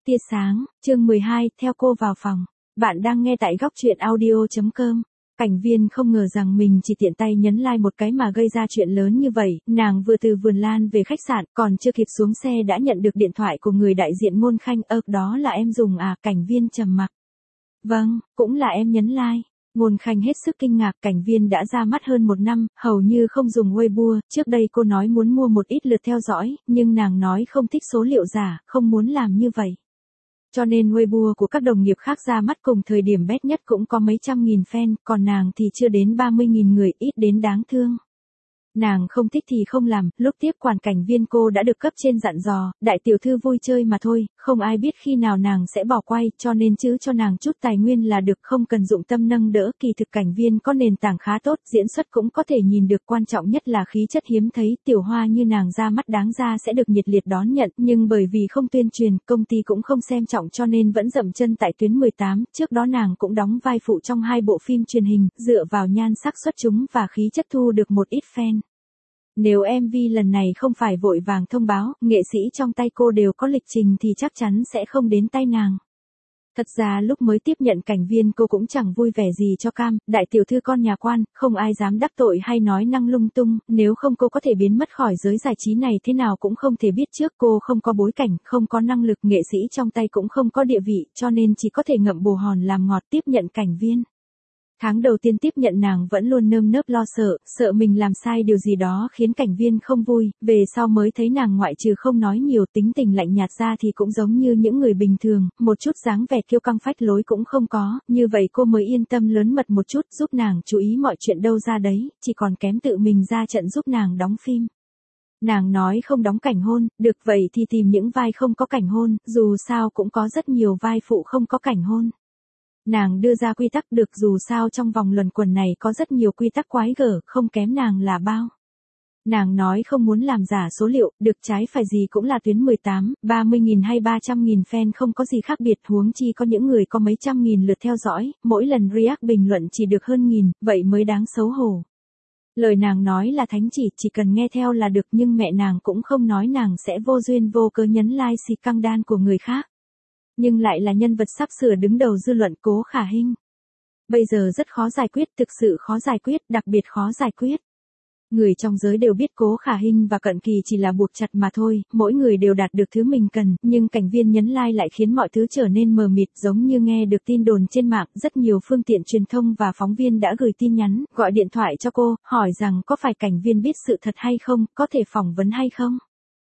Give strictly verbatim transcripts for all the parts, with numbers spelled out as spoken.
Tia sáng, chương mười hai, theo cô vào phòng. Bạn đang nghe tại góc truyện audio chấm com. Cảnh Viên không ngờ rằng mình chỉ tiện tay nhấn like một cái mà gây ra chuyện lớn như vậy, nàng vừa từ vườn lan về khách sạn, còn chưa kịp xuống xe đã nhận được điện thoại của người đại diện Ngôn Khanh. Ơ, đó là em dùng à? Cảnh Viên trầm mặc. Vâng, cũng là em nhấn like. Ngôn Khanh hết sức kinh ngạc. Cảnh Viên đã ra mắt hơn một năm, hầu như không dùng Weibo, trước đây cô nói muốn mua một ít lượt theo dõi, nhưng nàng nói không thích số liệu giả, không muốn làm như vậy. Cho nên Weibo của các đồng nghiệp khác ra mắt cùng thời điểm bét nhất cũng có mấy trăm nghìn fan, còn nàng thì chưa đến ba mươi nghìn người, ít đến đáng thương. Nàng không thích thì không làm, lúc tiếp quản Cảnh Viên cô đã được cấp trên dặn dò, đại tiểu thư vui chơi mà thôi, không ai biết khi nào nàng sẽ bỏ quay, cho nên chứ cho nàng chút tài nguyên là được, không cần dụng tâm nâng đỡ. Kỳ thực Cảnh Viên có nền tảng khá tốt, diễn xuất cũng có thể nhìn được, quan trọng nhất là khí chất hiếm thấy, tiểu hoa như nàng ra mắt đáng ra sẽ được nhiệt liệt đón nhận, nhưng bởi vì không tuyên truyền, công ty cũng không xem trọng cho nên vẫn dậm chân tại tuyến mười tám, trước đó nàng cũng đóng vai phụ trong hai bộ phim truyền hình, dựa vào nhan sắc xuất chúng và khí chất thu được một ít fan. Nếu em vê lần này không phải vội vàng thông báo, nghệ sĩ trong tay cô đều có lịch trình thì chắc chắn sẽ không đến tay nàng. Thật ra lúc mới tiếp nhận Cảnh Viên cô cũng chẳng vui vẻ gì cho cam, đại tiểu thư con nhà quan, không ai dám đắc tội hay nói năng lung tung, nếu không cô có thể biến mất khỏi giới giải trí này thế nào cũng không thể biết trước. Cô không có bối cảnh, không có năng lực, nghệ sĩ trong tay cũng không có địa vị, cho nên chỉ có thể ngậm bồ hòn làm ngọt tiếp nhận Cảnh Viên. Tháng đầu tiên tiếp nhận nàng vẫn luôn nơm nớp lo sợ, sợ mình làm sai điều gì đó khiến Cảnh Viên không vui, về sau mới thấy nàng ngoại trừ không nói nhiều, tính tình lạnh nhạt ra thì cũng giống như những người bình thường, một chút dáng vẻ kiêu căng phách lối cũng không có, như vậy cô mới yên tâm lớn mật một chút, giúp nàng chú ý mọi chuyện đâu ra đấy, chỉ còn kém tự mình ra trận giúp nàng đóng phim. Nàng nói không đóng cảnh hôn, được vậy thì tìm những vai không có cảnh hôn, dù sao cũng có rất nhiều vai phụ không có cảnh hôn. Nàng đưa ra quy tắc, được, dù sao trong vòng luẩn quẩn này có rất nhiều quy tắc quái gở, không kém nàng là bao. Nàng nói không muốn làm giả số liệu, được, trái phải gì cũng là tuyến mười tám, ba mươi nghìn hay ba trăm nghìn fan không có gì khác biệt, huống chi có những người có mấy trăm nghìn lượt theo dõi, mỗi lần react bình luận chỉ được hơn nghìn, vậy mới đáng xấu hổ. Lời nàng nói là thánh chỉ, chỉ cần nghe theo là được, nhưng mẹ nàng cũng không nói nàng sẽ vô duyên vô cớ nhấn like xì căng đan của người khác. Nhưng lại là nhân vật sắp sửa đứng đầu dư luận, Cố Khả Hinh. Bây giờ rất khó giải quyết, thực sự khó giải quyết, đặc biệt khó giải quyết. Người trong giới đều biết Cố Khả Hinh và Cận Kỳ chỉ là buộc chặt mà thôi, mỗi người đều đạt được thứ mình cần, nhưng Cảnh Viên nhấn like lại khiến mọi thứ trở nên mờ mịt, giống như nghe được tin đồn trên mạng, rất nhiều phương tiện truyền thông và phóng viên đã gửi tin nhắn, gọi điện thoại cho cô, hỏi rằng có phải Cảnh Viên biết sự thật hay không, có thể phỏng vấn hay không.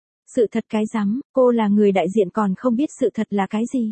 Sự thật cái rắm, cô là người đại diện còn không biết sự thật là cái gì.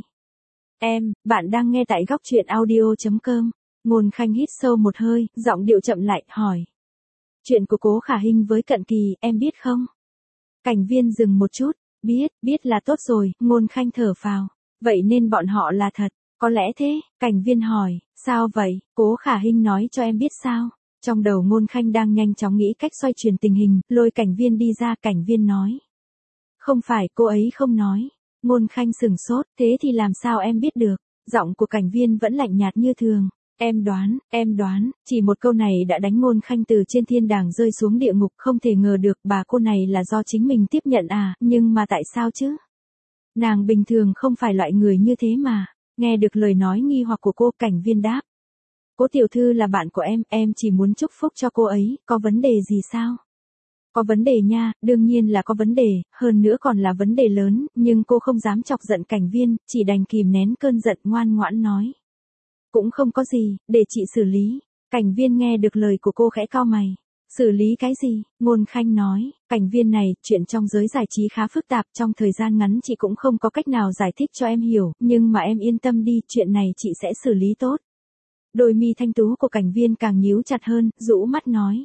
Em, bạn đang nghe tại góc truyện audio chấm com. Ngôn Khanh hít sâu một hơi, giọng điệu chậm lại, hỏi. Chuyện của Cố Khả Hinh với Cận Kỳ, em biết không? Cảnh Viên dừng một chút, biết, biết là tốt rồi, Ngôn Khanh thở phào. Vậy nên bọn họ là thật, có lẽ thế, Cảnh Viên hỏi, sao vậy, Cố Khả Hinh nói cho em biết sao? Trong đầu Ngôn Khanh đang nhanh chóng nghĩ cách xoay chuyển tình hình, lôi Cảnh Viên đi ra. Cảnh Viên nói. Không phải, cô ấy không nói. Ngôn Khanh sừng sốt, thế thì làm sao em biết được? Giọng của Cảnh Viên vẫn lạnh nhạt như thường. Em đoán, em đoán, chỉ một câu này đã đánh Ngôn Khanh từ trên thiên đàng rơi xuống địa ngục, không thể ngờ được bà cô này là do chính mình tiếp nhận à, nhưng mà tại sao chứ? Nàng bình thường không phải loại người như thế mà. Nghe được lời nói nghi hoặc của cô, Cảnh Viên đáp. Cố tiểu thư là bạn của em, em chỉ muốn chúc phúc cho cô ấy, có vấn đề gì sao? Có vấn đề nha, đương nhiên là có vấn đề, hơn nữa còn là vấn đề lớn, nhưng cô không dám chọc giận Cảnh Viên, chỉ đành kìm nén cơn giận, ngoan ngoãn nói. Cũng không có gì, để chị xử lý. Cảnh Viên nghe được lời của cô khẽ cau mày. Xử lý cái gì? Ngôn Khanh nói. Cảnh Viên này, chuyện trong giới giải trí khá phức tạp, trong thời gian ngắn chị cũng không có cách nào giải thích cho em hiểu, nhưng mà em yên tâm đi, chuyện này chị sẽ xử lý tốt. Đôi mi thanh tú của Cảnh Viên càng nhíu chặt hơn, rũ mắt nói.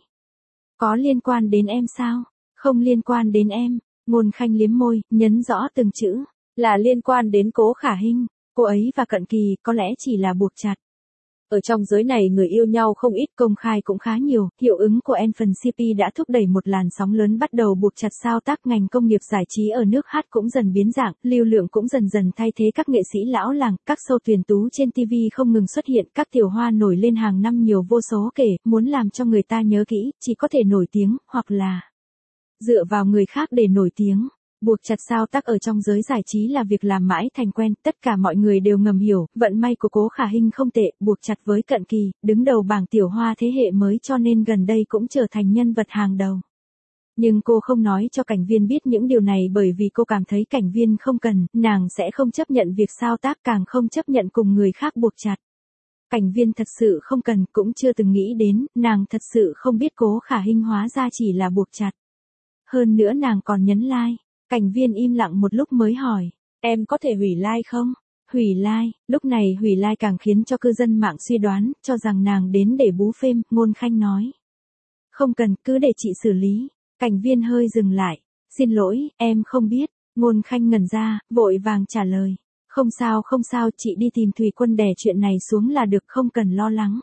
Có liên quan đến em sao? Không liên quan đến em. Ngôn Khanh liếm môi, nhấn rõ từng chữ. Là liên quan đến Cố Khả Hinh. Cô ấy và Cận Kỳ có lẽ chỉ là buộc chặt. Ở trong giới này người yêu nhau không ít, công khai cũng khá nhiều, hiệu ứng của en phần xê pê đã thúc đẩy một làn sóng lớn bắt đầu buộc chặt sao tác. Ngành công nghiệp giải trí ở nước hát cũng dần biến dạng, lưu lượng cũng dần dần thay thế các nghệ sĩ lão làng, các show tuyển tú trên ti vi không ngừng xuất hiện, các tiểu hoa nổi lên hàng năm nhiều vô số kể, muốn làm cho người ta nhớ kỹ, chỉ có thể nổi tiếng, hoặc là dựa vào người khác để nổi tiếng. Buộc chặt sao tắc ở trong giới giải trí là việc làm mãi thành quen, tất cả mọi người đều ngầm hiểu, vận may của Cố Khả Hinh không tệ, buộc chặt với Cận Kỳ, đứng đầu bảng tiểu hoa thế hệ mới cho nên gần đây cũng trở thành nhân vật hàng đầu. Nhưng cô không nói cho Cảnh Viên biết những điều này bởi vì cô cảm thấy Cảnh Viên không cần, nàng sẽ không chấp nhận việc sao tác càng không chấp nhận cùng người khác buộc chặt. Cảnh Viên thật sự không cần, cũng chưa từng nghĩ đến, nàng thật sự không biết Cố Khả Hinh hóa ra chỉ là buộc chặt. Hơn nữa nàng còn nhấn like. Cảnh Viên im lặng một lúc mới hỏi, em có thể hủy like không? Hủy like, lúc này hủy like càng khiến cho cư dân mạng suy đoán, cho rằng nàng đến để bú phêm, Ngôn Khanh nói. Không cần, cứ để chị xử lý. Cảnh Viên hơi dừng lại, xin lỗi, em không biết. Ngôn Khanh ngẩn ra, vội vàng trả lời. Không sao không sao, chị đi tìm Thủy Quân đè chuyện này xuống là được, không cần lo lắng.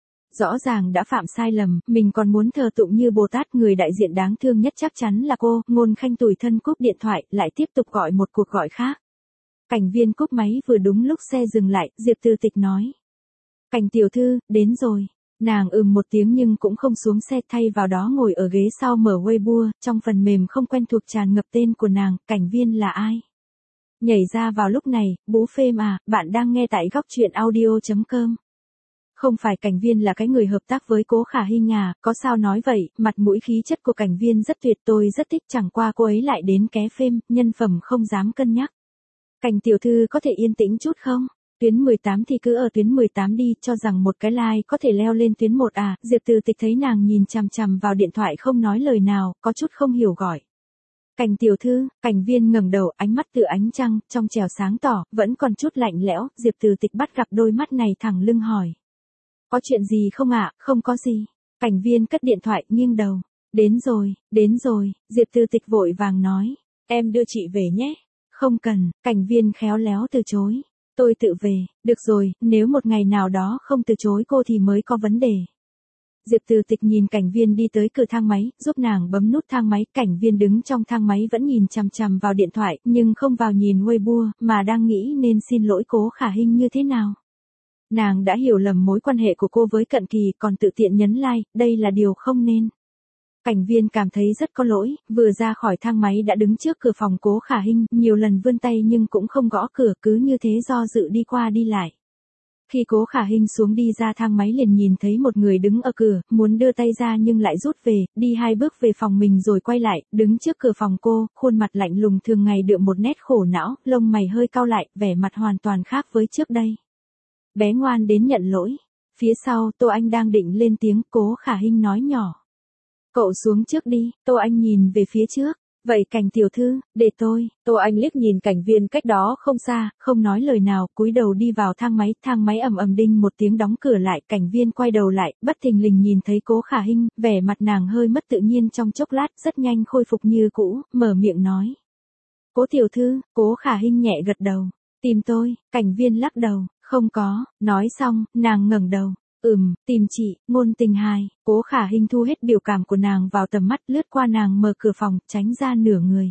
Rõ ràng đã phạm sai lầm, mình còn muốn thờ tụng như Bồ Tát, người đại diện đáng thương nhất chắc chắn là cô. Ngôn Khanh tủi thân cúp điện thoại, lại tiếp tục gọi một cuộc gọi khác. Cảnh Viên cúp máy vừa đúng lúc xe dừng lại, Diệp Từ Tịch nói. Cảnh tiểu thư, đến rồi. Nàng ừm một tiếng nhưng cũng không xuống xe, thay vào đó ngồi ở ghế sau mở Weibo, trong phần mềm không quen thuộc tràn ngập tên của nàng, Cảnh Viên là ai? Nhảy ra vào lúc này, bú phêm à, bạn đang nghe tại góc truyện audio chấm com. Không phải Cảnh Viên là cái người hợp tác với Cố Khả Hinh à, có sao nói vậy, mặt mũi khí chất của Cảnh Viên rất tuyệt, tôi rất thích, chẳng qua cô ấy lại đến ké phêm, nhân phẩm không dám cân nhắc. Cảnh tiểu thư có thể yên tĩnh chút không? Tuyến mười tám thì cứ ở tuyến mười tám đi, cho rằng một cái like có thể leo lên tuyến một à, Diệp Từ Tịch thấy nàng nhìn chằm chằm vào điện thoại không nói lời nào, có chút không hiểu gọi. Cảnh tiểu thư, Cảnh Viên ngẩng đầu, ánh mắt tựa ánh trăng, trong trẻo sáng tỏ, vẫn còn chút lạnh lẽo, Diệp Từ Tịch bắt gặp đôi mắt này thẳng lưng hỏi. Có chuyện gì không ạ? À? Không có gì. Cảnh Viên cất điện thoại, nghiêng đầu. Đến rồi, đến rồi, Diệp Từ Tịch vội vàng nói. Em đưa chị về nhé. Không cần, Cảnh Viên khéo léo từ chối. Tôi tự về, được rồi, nếu một ngày nào đó không từ chối cô thì mới có vấn đề. Diệp Từ Tịch nhìn Cảnh Viên đi tới cửa thang máy, giúp nàng bấm nút thang máy, Cảnh Viên đứng trong thang máy vẫn nhìn chằm chằm vào điện thoại, nhưng không vào nhìn Weibo, mà đang nghĩ nên xin lỗi Cố Khả Hinh như thế nào. Nàng đã hiểu lầm mối quan hệ của cô với Cận Kỳ, còn tự tiện nhấn like, đây là điều không nên. Cảnh Viên cảm thấy rất có lỗi, vừa ra khỏi thang máy đã đứng trước cửa phòng Cố Khả Hinh, nhiều lần vươn tay nhưng cũng không gõ cửa, cứ như thế do dự đi qua đi lại. Khi Cố Khả Hinh xuống đi ra thang máy liền nhìn thấy một người đứng ở cửa, muốn đưa tay ra nhưng lại rút về, đi hai bước về phòng mình rồi quay lại, đứng trước cửa phòng cô, khuôn mặt lạnh lùng thường ngày đượm một nét khổ não, lông mày hơi cau lại, vẻ mặt hoàn toàn khác với trước đây. Bé ngoan đến nhận lỗi. Phía sau, Tô Anh đang định lên tiếng, Cố Khả Hinh nói nhỏ. Cậu xuống trước đi, Tô Anh nhìn về phía trước. Vậy Cảnh tiểu thư, để tôi. Tô Anh liếc nhìn Cảnh Viên cách đó không xa, không nói lời nào, cúi đầu đi vào thang máy, thang máy ầm ầm đinh một tiếng đóng cửa lại, Cảnh Viên quay đầu lại, bất thình lình nhìn thấy Cố Khả Hinh, vẻ mặt nàng hơi mất tự nhiên trong chốc lát, rất nhanh khôi phục như cũ, mở miệng nói. Cố tiểu thư, Cố Khả Hinh nhẹ gật đầu. Tìm tôi, Cảnh Viên lắc đầu. Không có, nói xong, nàng ngẩng đầu. Ừm, tìm chị, Ngôn Tình Hài. Cố Khả Hinh thu hết biểu cảm của nàng vào tầm mắt, lướt qua nàng, mở cửa phòng, tránh ra nửa người.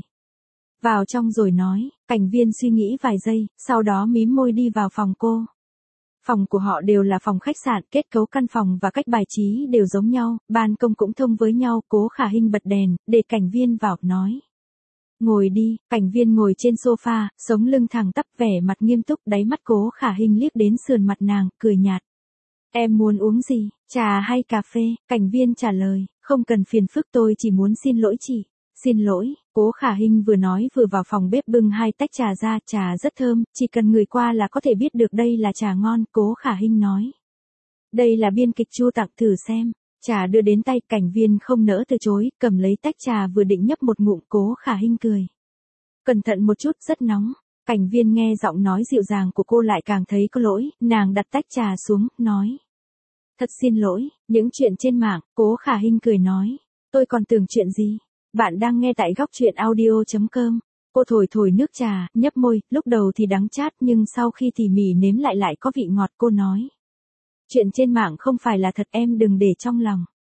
Vào trong rồi nói, Cảnh Viên suy nghĩ vài giây, sau đó mím môi đi vào phòng cô. Phòng của họ đều là phòng khách sạn, kết cấu căn phòng và cách bài trí đều giống nhau, ban công cũng thông với nhau, Cố Khả Hinh bật đèn, để Cảnh Viên vào, nói. Ngồi đi, Cảnh Viên ngồi trên sofa, sống lưng thẳng tắp, vẻ mặt nghiêm túc, đáy mắt Cố Khả Hinh liếc đến sườn mặt nàng, cười nhạt. Em muốn uống gì, trà hay cà phê? Cảnh Viên trả lời, không cần phiền phức, tôi chỉ muốn xin lỗi chị. Xin lỗi, Cố Khả Hinh vừa nói vừa vào phòng bếp bưng hai tách trà ra, trà rất thơm, chỉ cần người qua là có thể biết được đây là trà ngon, Cố Khả Hinh nói. Đây là biên kịch Chu tặng, thử xem. Trà đưa đến tay, Cảnh Viên không nỡ từ chối, cầm lấy tách trà vừa định nhấp một ngụm, Cố Khả Hinh cười. Cẩn thận một chút, rất nóng. Cảnh Viên nghe giọng nói dịu dàng của cô lại càng thấy có lỗi, nàng đặt tách trà xuống, nói. Thật xin lỗi, những chuyện trên mạng, Cố Khả Hinh cười nói. Tôi còn tưởng chuyện gì? Bạn đang nghe tại góc truyện audio chấm com. Cô thổi thổi nước trà, nhấp môi, lúc đầu thì đắng chát nhưng sau khi tỉ mỉ nếm lại lại có vị ngọt, cô nói. Chuyện trên mạng không phải là thật, em đừng để trong lòng.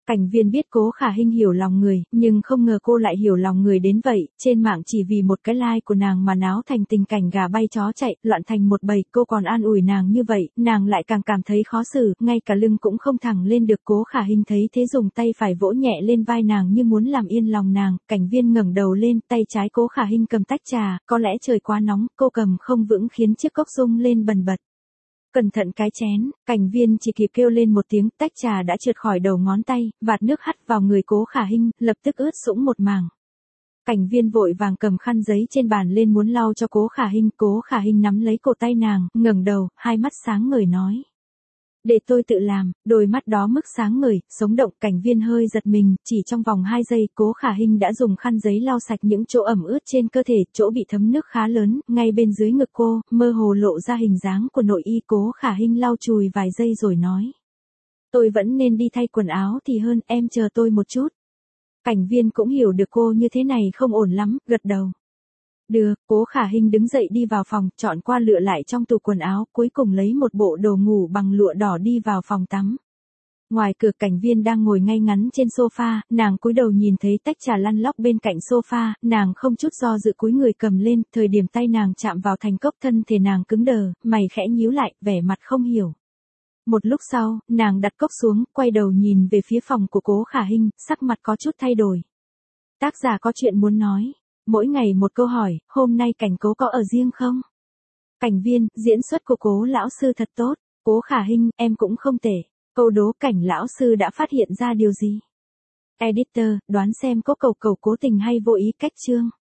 Cảnh Viên biết Cố Khả Hinh hiểu lòng người, nhưng không ngờ cô lại hiểu lòng người đến vậy, trên mạng chỉ vì một cái like của nàng mà náo thành tình cảnh gà bay chó chạy, loạn thành một bầy, cô còn an ủi nàng như vậy, nàng lại càng cảm thấy khó xử, ngay cả lưng cũng không thẳng lên được. Cố Khả Hinh thấy thế dùng tay phải vỗ nhẹ lên vai nàng như muốn làm yên lòng nàng. Cảnh Viên ngẩng đầu lên, tay trái Cố Khả Hinh cầm tách trà, có lẽ trời quá nóng, cô cầm không vững khiến chiếc cốc rung lên bần bật. Cẩn thận cái chén, Cảnh Viên chỉ kịp kêu lên một tiếng, tách trà đã trượt khỏi đầu ngón tay, vạt nước hắt vào người Cố Khả Hinh, lập tức ướt sũng một mảng. Cảnh Viên vội vàng cầm khăn giấy trên bàn lên muốn lau cho Cố Khả Hinh. Cố Khả Hinh nắm lấy cổ tay nàng, ngẩng đầu, hai mắt sáng ngời nói: để tôi tự làm. Đôi mắt đó mức sáng ngời, sống động. Cảnh Viên hơi giật mình, chỉ trong vòng hai giây, Cố Khả Hinh đã dùng khăn giấy lau sạch những chỗ ẩm ướt trên cơ thể, chỗ bị thấm nước khá lớn, ngay bên dưới ngực cô, mơ hồ lộ ra hình dáng của nội y. Cố Khả Hinh lau chùi vài giây rồi nói: tôi vẫn nên đi thay quần áo thì hơn, em chờ tôi một chút. Cảnh Viên cũng hiểu được cô như thế này không ổn lắm, gật đầu. Được. Cố Khả Hinh đứng dậy đi vào phòng, chọn qua lựa lại trong tủ quần áo, cuối cùng lấy một bộ đồ ngủ bằng lụa đỏ đi vào phòng tắm. Ngoài cửa, Cảnh Viên đang ngồi ngay ngắn trên sofa, nàng cúi đầu nhìn thấy tách trà lăn lóc bên cạnh sofa, nàng không chút do dự cúi người cầm lên, thời điểm tay nàng chạm vào thành cốc thân thể nàng cứng đờ, mày khẽ nhíu lại, vẻ mặt không hiểu. Một lúc sau, nàng đặt cốc xuống, quay đầu nhìn về phía phòng của Cố Khả Hinh, sắc mặt có chút thay đổi. Tác giả có chuyện muốn nói. Mỗi ngày một câu hỏi, hôm nay Cảnh Cố có ở riêng không? Cảnh Viên, diễn xuất của Cố lão sư thật tốt. Cố Khả Hinh, em cũng không tệ. Câu đố: Cảnh lão sư đã phát hiện ra điều gì? Editor, đoán xem có cầu cầu cố tình hay vô ý cách chương.